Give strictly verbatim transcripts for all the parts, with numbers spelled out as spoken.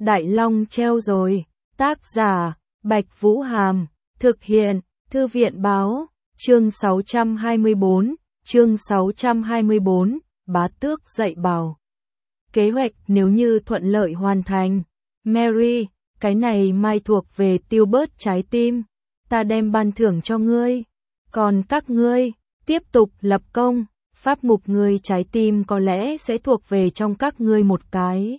Đại Long treo rồi. Tác giả, Bạch Vũ Hàm. Thực hiện, Thư viện Báo. Chương sáu trăm hai mươi bốn. Chương sáu trăm hai mươi bốn. Bá tước dạy bảo. Kế hoạch nếu như thuận lợi hoàn thành. Mary, cái này mai thuộc về tiêu bớt trái tim. Ta đem ban thưởng cho ngươi. Còn các ngươi, tiếp tục lập công. Pháp mục ngươi trái tim có lẽ sẽ thuộc về trong các ngươi một cái.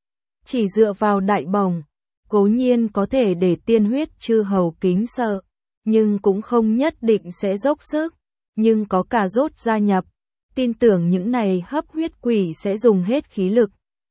Chỉ dựa vào đại bổng, cố nhiên có thể để tiên huyết chư hầu kính sợ, nhưng cũng không nhất định sẽ dốc sức. Nhưng có cà rốt gia nhập, tin tưởng những này hấp huyết quỷ sẽ dùng hết khí lực.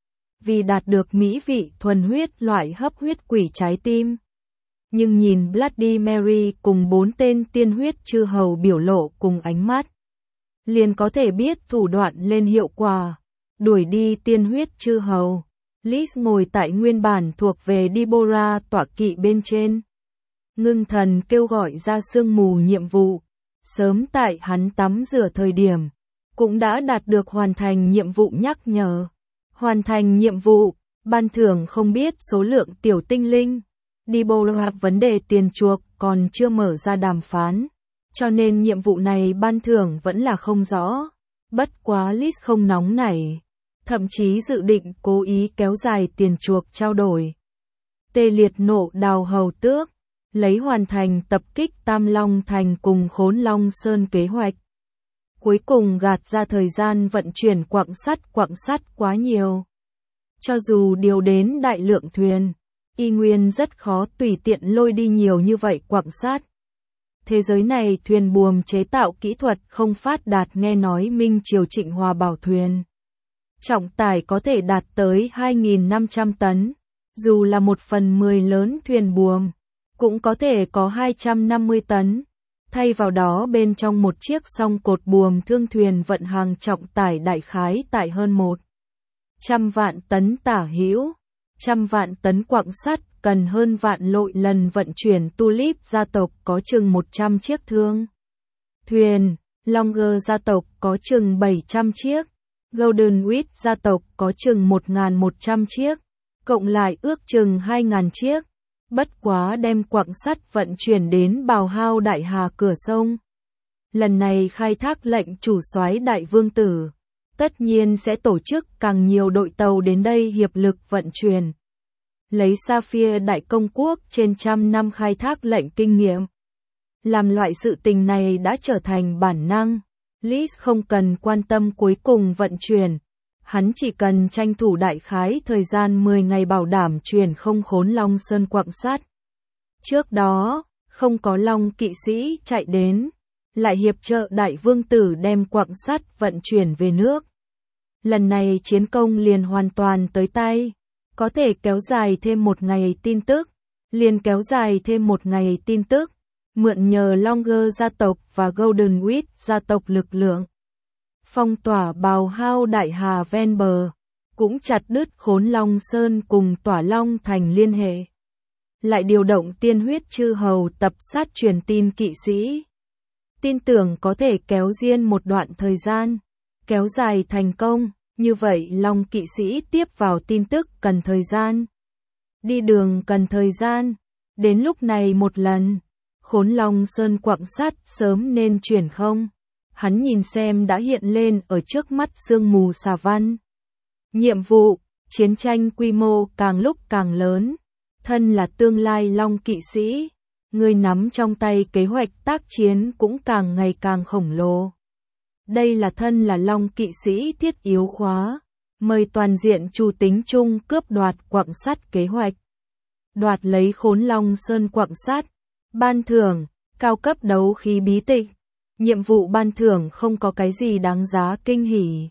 Vì đạt được mỹ vị thuần huyết loại hấp huyết quỷ trái tim. Nhưng nhìn Bloody Mary cùng bốn tên tiên huyết chư hầu biểu lộ cùng ánh mắt, liền có thể biết thủ đoạn lên hiệu quả. Đuổi đi tiên huyết chư hầu. Liz ngồi tại nguyên bản thuộc về Deborah tọa kỵ bên trên. Ngưng thần kêu gọi ra sương mù nhiệm vụ. Sớm tại hắn tắm rửa thời điểm, cũng đã đạt được hoàn thành nhiệm vụ nhắc nhở. Hoàn thành nhiệm vụ, ban thưởng không biết số lượng tiểu tinh linh. Deborah vấn đề tiền chuộc còn chưa mở ra đàm phán, cho nên nhiệm vụ này ban thưởng vẫn là không rõ. Bất quá Liz không nóng nảy, thậm chí dự định cố ý kéo dài tiền chuộc trao đổi. Tê liệt nộ đào hầu tước, lấy hoàn thành tập kích Tam Long Thành cùng Khốn Long Sơn kế hoạch. Cuối cùng gạt ra thời gian vận chuyển quặng sắt quặng sắt quá nhiều. Cho dù điều đến đại lượng thuyền, y nguyên rất khó tùy tiện lôi đi nhiều như vậy quặng sắt. Thế giới này thuyền buồm chế tạo kỹ thuật không phát đạt, nghe nói Minh Triều Trịnh Hòa bảo thuyền trọng tải có thể đạt tới hai nghìn năm trăm tấn, dù là một phần mười lớn thuyền buồm, cũng có thể có hai trăm năm mươi tấn. Thay vào đó bên trong một chiếc song cột buồm thương thuyền vận hàng trọng tải đại khái tại hơn một trăm vạn tấn tả hữu, trăm vạn tấn quặng sắt cần hơn vạn lội lần vận chuyển. Tulip gia tộc có chừng một trăm chiếc thương thuyền, Longer gia tộc có chừng bảy trăm chiếc, Golden Wheat gia tộc có chừng một nghìn một trăm chiếc, cộng lại ước chừng hai nghìn chiếc. Bất quá đem quặng sắt vận chuyển đến Bào Hao Đại Hà cửa sông. Lần này khai thác lệnh chủ soái Đại Vương Tử, tất nhiên sẽ tổ chức càng nhiều đội tàu đến đây hiệp lực vận chuyển. Lấy Sapphire Đại Công Quốc trên trăm năm khai thác lệnh kinh nghiệm, làm loại sự tình này đã trở thành bản năng. Liz không cần quan tâm cuối cùng vận chuyển, hắn chỉ cần tranh thủ đại khái thời gian mười ngày bảo đảm chuyển không Khốn Long Sơn quặng sắt. Trước đó, không có Long kỵ sĩ chạy đến, lại hiệp trợ Đại Vương Tử đem quặng sắt vận chuyển về nước. Lần này chiến công liền hoàn toàn tới tay, có thể kéo dài thêm một ngày tin tức, liền kéo dài thêm một ngày tin tức, mượn nhờ Longer gia tộc và Golden Wheat gia tộc lực lượng. Phong tỏa Bào Hao Đại Hà ven bờ, cũng chặt đứt Khốn Long Sơn cùng Tỏa Long Thành liên hệ. Lại điều động tiên huyết chư hầu tập sát truyền tin kỵ sĩ. Tin tưởng có thể kéo riêng một đoạn thời gian, kéo dài thành công, như vậy Long kỵ sĩ tiếp vào tin tức cần thời gian. Đi đường cần thời gian, đến lúc này một lần, Khốn Long Sơn quặng sắt sớm nên chuyển không. Hắn nhìn xem đã hiện lên ở trước mắt sương mù xà văn. Nhiệm vụ, chiến tranh quy mô càng lúc càng lớn. Thân là tương lai Long kỵ sĩ, người nắm trong tay kế hoạch tác chiến cũng càng ngày càng khổng lồ. Đây là thân là Long kỵ sĩ thiết yếu khóa, mời toàn diện chủ tính chung cướp đoạt quặng sắt kế hoạch. Đoạt lấy Khốn Long Sơn quặng sắt, ban thưởng, cao cấp đấu khí bí tịch. Nhiệm vụ ban thưởng không có cái gì đáng giá kinh hỉ.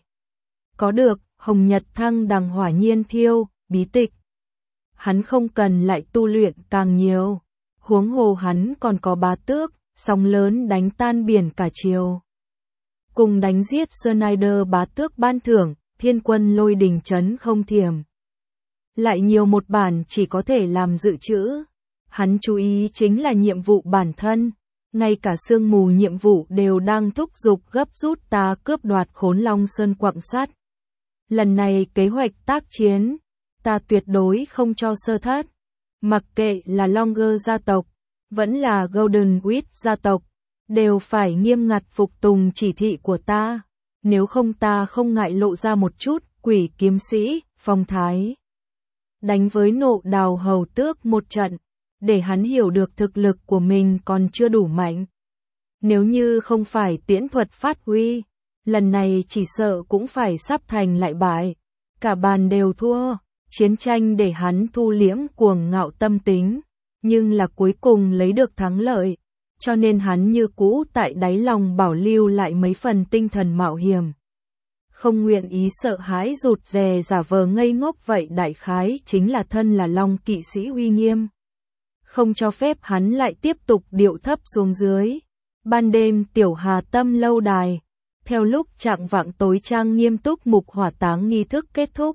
Có được, Hồng Nhật Thăng Đằng Hỏa Nhiên Thiêu, bí tịch. Hắn không cần lại tu luyện càng nhiều. Huống hồ hắn còn có bá tước, sóng lớn đánh tan biển cả chiều. Cùng đánh giết Snyder bá tước ban thưởng, thiên quân lôi đình trấn không thiểm. Lại nhiều một bản chỉ có thể làm dự trữ. Hắn chú ý chính là nhiệm vụ bản thân. Ngay cả sương mù nhiệm vụ đều đang thúc giục gấp rút ta cướp đoạt Khốn Long Sơn quặng sắt. Lần này kế hoạch tác chiến, ta tuyệt đối không cho sơ thất. Mặc kệ là Longer gia tộc, vẫn là Golden Wheat gia tộc, đều phải nghiêm ngặt phục tùng chỉ thị của ta, nếu không ta không ngại lộ ra một chút quỷ kiếm sĩ, phong thái. Đánh với Nộ Đào Hầu Tước một trận, để hắn hiểu được thực lực của mình còn chưa đủ mạnh. Nếu như không phải tiễn thuật phát huy, lần này chỉ sợ cũng phải sắp thành lại bại. Cả bàn đều thua, chiến tranh để hắn thu liễm cuồng ngạo tâm tính, nhưng là cuối cùng lấy được thắng lợi, cho nên hắn như cũ tại đáy lòng bảo lưu lại mấy phần tinh thần mạo hiểm. Không nguyện ý sợ hãi rụt rè giả vờ ngây ngốc vậy đại khái chính là thân là Long kỵ sĩ uy nghiêm. Không cho phép hắn lại tiếp tục điệu thấp xuống dưới. Ban đêm Tiểu Hà Tâm lâu đài, theo lúc trạng vạng tối trang nghiêm túc mục hỏa táng nghi thức kết thúc.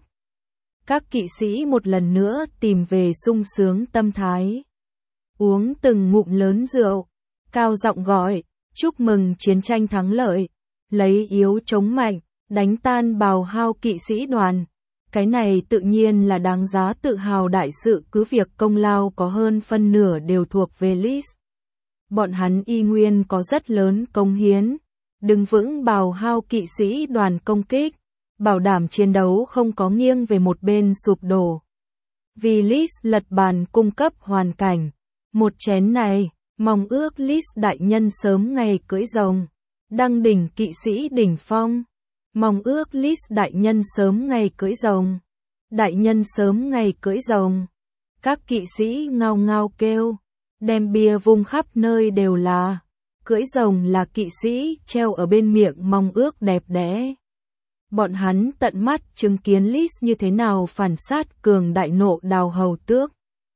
Các kỵ sĩ một lần nữa tìm về sung sướng tâm thái. Uống từng ngụm lớn rượu, cao giọng gọi, chúc mừng chiến tranh thắng lợi, lấy yếu chống mạnh, đánh tan bào hao kỵ sĩ đoàn. Cái này tự nhiên là đáng giá tự hào đại sự, cứ việc công lao có hơn phân nửa đều thuộc về Liz. Bọn hắn y nguyên có rất lớn công hiến, đứng vững bào hao kỵ sĩ đoàn công kích, bảo đảm chiến đấu không có nghiêng về một bên sụp đổ. Vì Liz lật bàn cung cấp hoàn cảnh, một chén này, mong ước Liz đại nhân sớm ngày cưỡi rồng, đăng đỉnh kỵ sĩ đỉnh phong. Mong ước Liz đại nhân sớm ngày cưỡi rồng, đại nhân sớm ngày cưỡi rồng. Các kỵ sĩ ngao ngao kêu, đem bia vung khắp nơi đều là, cưỡi rồng là kỵ sĩ treo ở bên miệng mong ước đẹp đẽ. Bọn hắn tận mắt chứng kiến Liz như thế nào phản sát cường đại Nộ Đào Hầu Tước.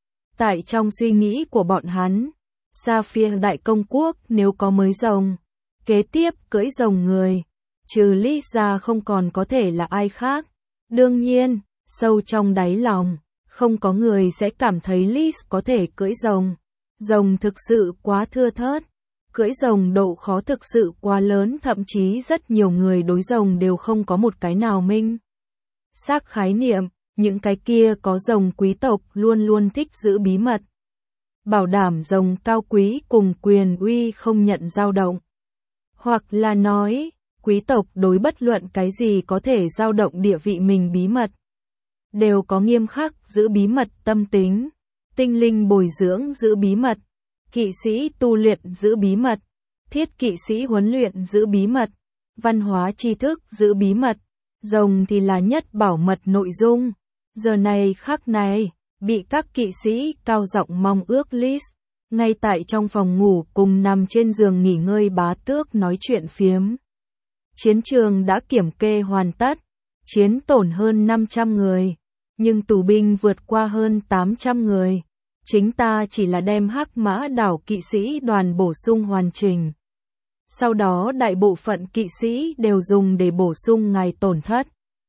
Tại trong suy nghĩ của bọn hắn, Sapphire đại công quốc nếu có mới rồng, kế tiếp cưỡi rồng người, trừ Liz ra không còn có thể là ai khác. Đương nhiên, sâu trong đáy lòng, không có người sẽ cảm thấy Liz có thể cưỡi rồng. Rồng thực sự quá thưa thớt. Cưỡi rồng độ khó thực sự quá lớn, thậm chí rất nhiều người đối rồng đều không có một cái nào minh xác khái niệm. Những cái kia có rồng quý tộc luôn luôn thích giữ bí mật, bảo đảm rồng cao quý cùng quyền uy không nhận dao động. Hoặc là nói, quý tộc đối bất luận cái gì có thể dao động địa vị mình bí mật, đều có nghiêm khắc giữ bí mật tâm tính, tinh linh bồi dưỡng giữ bí mật, kỵ sĩ tu luyện giữ bí mật, thiết kỵ sĩ huấn luyện giữ bí mật, văn hóa tri thức giữ bí mật, rồng thì là nhất bảo mật nội dung. Giờ này khắc này, bị các kỵ sĩ cao giọng mong ước Liz, ngay tại trong phòng ngủ cùng nằm trên giường nghỉ ngơi bá tước nói chuyện phiếm. Chiến trường đã kiểm kê hoàn tất, chiến tổn hơn năm trăm người, nhưng tù binh vượt qua hơn tám trăm người. Chính ta chỉ là đem Hắc Mã đảo kỵ sĩ đoàn bổ sung hoàn chỉnh. Sau đó đại bộ phận kỵ sĩ đều dùng để bổ sung ngài tổn thất.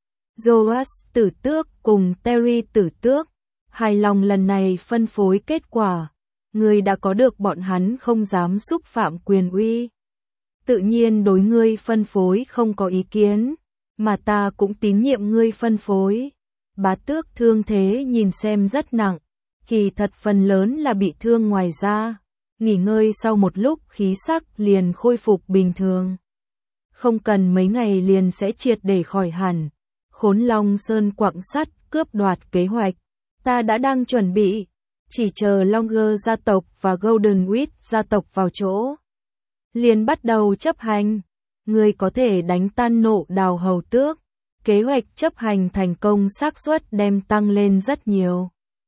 Joas tử tước cùng Terry tử tước, hài lòng lần này phân phối kết quả. Ngươi đã có được bọn hắn không dám xúc phạm quyền uy. Tự nhiên đối ngươi phân phối không có ý kiến, mà ta cũng tín nhiệm ngươi phân phối. Bá tước thương thế nhìn xem rất nặng, kỳ thật phần lớn là bị thương ngoài da. Nghỉ ngơi sau một lúc khí sắc liền khôi phục bình thường. Không cần mấy ngày liền sẽ triệt để khỏi hẳn. Khốn Long Sơn quặng sắt cướp đoạt kế hoạch, ta đã đang chuẩn bị, chỉ chờ Longer gia tộc và Golden Wheat gia tộc vào chỗ, liền bắt đầu chấp hành. Người có thể đánh tan Nộ Đào Hầu Tước, kế hoạch chấp hành thành công xác suất đem tăng lên rất nhiều.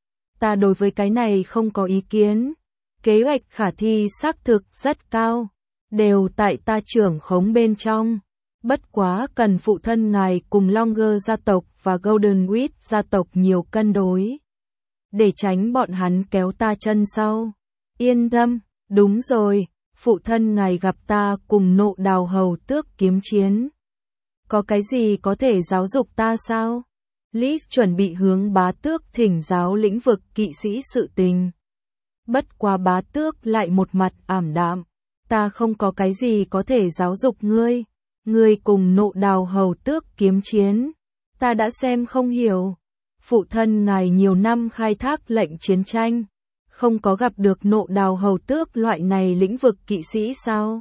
Ta đối với cái này không có ý kiến, kế hoạch khả thi xác thực rất cao, đều tại ta trưởng khống bên trong. Bất quá cần phụ thân ngài cùng Longer gia tộc và Golden Wheat gia tộc nhiều cân đối, để tránh bọn hắn kéo ta chân sau. Yên tâm, đúng rồi, phụ thân ngài gặp ta cùng Nộ Đào Hầu Tước kiếm chiến. Có cái gì có thể giáo dục ta sao? Liz chuẩn bị hướng bá tước thỉnh giáo lĩnh vực kỵ sĩ sự tình. Bất quá bá tước lại một mặt ảm đạm. Ta không có cái gì có thể giáo dục ngươi. Ngươi cùng Nộ Đào Hầu Tước kiếm chiến, ta đã xem không hiểu. phụ thân ngài nhiều năm khai thác lệnh chiến tranh, không có gặp được nộ đào hầu tước loại này lĩnh vực kỵ sĩ sao?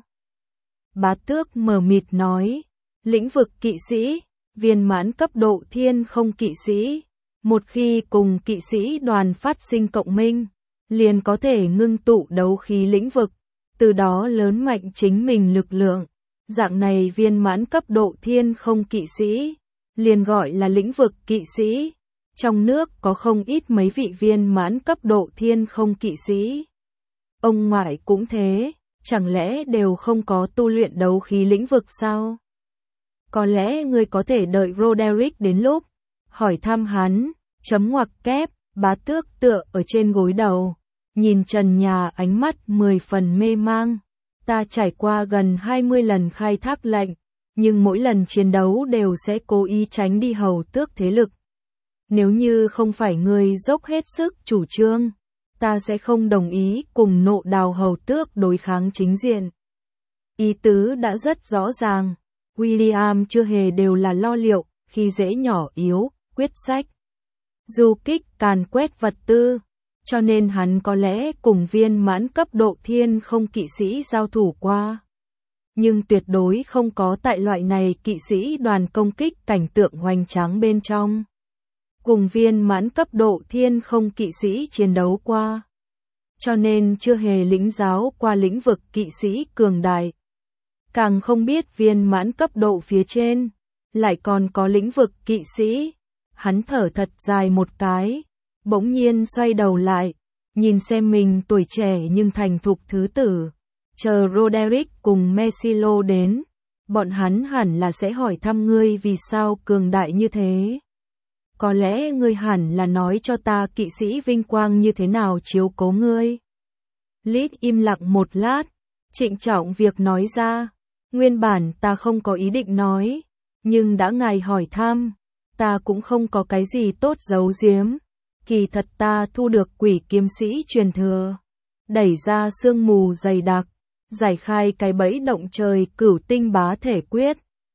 Bá tước mờ mịt nói, lĩnh vực kỵ sĩ, viên mãn cấp độ thiên không kỵ sĩ, một khi cùng kỵ sĩ đoàn phát sinh cộng minh, liền có thể ngưng tụ đấu khí lĩnh vực, từ đó lớn mạnh chính mình lực lượng. Dạng này viên mãn cấp độ thiên không kỵ sĩ, liền gọi là lĩnh vực kỵ sĩ. Trong nước có không ít mấy vị viên mãn cấp độ thiên không kỵ sĩ. Ông ngoại cũng thế, chẳng lẽ đều không có tu luyện đấu khí lĩnh vực sao? Có lẽ ngươi có thể đợi Roderick đến lúc, hỏi thăm hắn, chấm ngoặc kép, bá tước tựa ở trên gối đầu, nhìn trần nhà ánh mắt mười phần mê mang. Ta trải qua gần hai mươi lần khai thác lệnh, nhưng mỗi lần chiến đấu đều sẽ cố ý tránh đi hầu tước thế lực. Nếu như không phải ngươi dốc hết sức chủ trương, ta sẽ không đồng ý cùng nộ đào hầu tước đối kháng chính diện. Ý tứ đã rất rõ ràng, William chưa hề đều là lo liệu, khi dễ nhỏ yếu, quyết sách. Du kích càn quét vật tư, cho nên hắn có lẽ cùng viên mãn cấp độ thiên không kỵ sĩ giao thủ qua. Nhưng tuyệt đối không có tại loại này kỵ sĩ đoàn công kích cảnh tượng hoành tráng bên trong. Cùng viên mãn cấp độ thiên không kỵ sĩ chiến đấu qua. Cho nên chưa hề lĩnh giáo qua lĩnh vực kỵ sĩ cường đại. Càng không biết viên mãn cấp độ phía trên, lại còn có lĩnh vực kỵ sĩ. Hắn thở thật dài một cái, bỗng nhiên xoay đầu lại, nhìn xem mình tuổi trẻ nhưng thành thục thứ tử. Chờ Roderick cùng Messilo đến, bọn hắn hẳn là sẽ hỏi thăm ngươi vì sao cường đại như thế. Có lẽ ngươi hẳn là nói cho ta kỵ sĩ vinh quang như thế nào chiếu cố ngươi. Lít im lặng một lát, trịnh trọng việc nói ra, nguyên bản ta không có ý định nói, nhưng đã ngài hỏi thăm, ta cũng không có cái gì tốt giấu giếm. Kỳ thật ta thu được quỷ kiếm sĩ truyền thừa, đẩy ra sương mù dày đặc, giải khai cái bẫy động trời cửu tinh bá thể quyết,